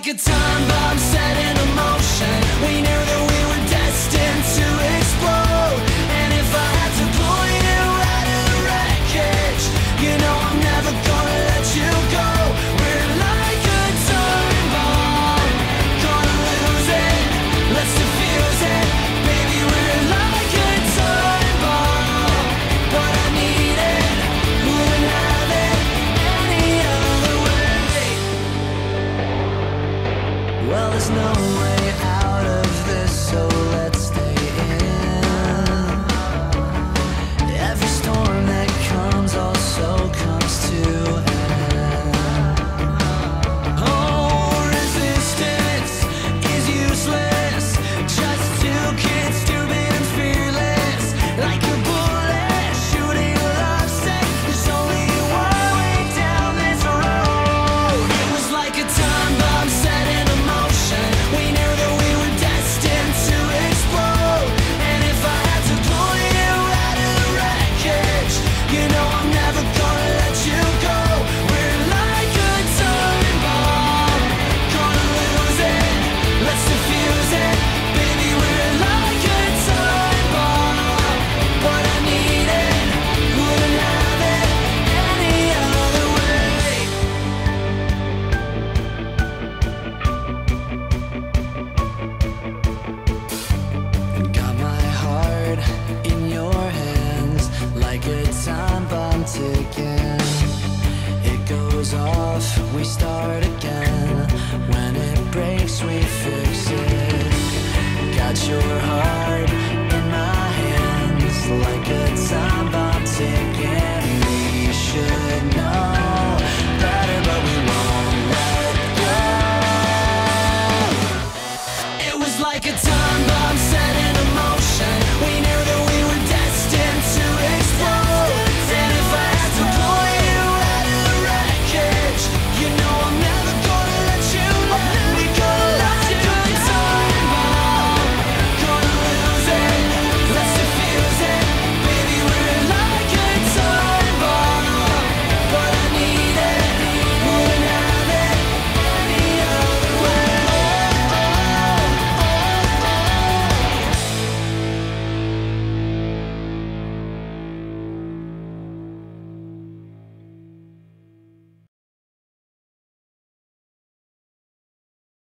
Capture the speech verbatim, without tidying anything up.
like a time bomb set in motion. We knew that we were destined to explode. And if I had to pull you out of the wreckage, you know I'm never gonna let you go. We're like a time bomb, gonna lose it, let's defuse it. Baby, we're like a time bomb, but I need it, wouldn't have it any other way. Well, there's no way out of this, so let's stay in. Every storm that comes also comes to an end. Oh, resistance is useless, just two kids, stupid and fearless. Like a bullet shooting a love set, there's only one way down this road. It was like a time bomb set in motion. We knew that we were destined to explode. And if I had to pull you out of the wreckage, you know I'm never gonna let you go. We're like a time bomb, gonna lose it, let's defuse it. Baby, we're like a time bomb, but I need it, wouldn't have it any other way. And got my heart in your hands like a time bomb ticking. It goes off, we start again. When it breaks, we fix it. Got your heart in my hands like a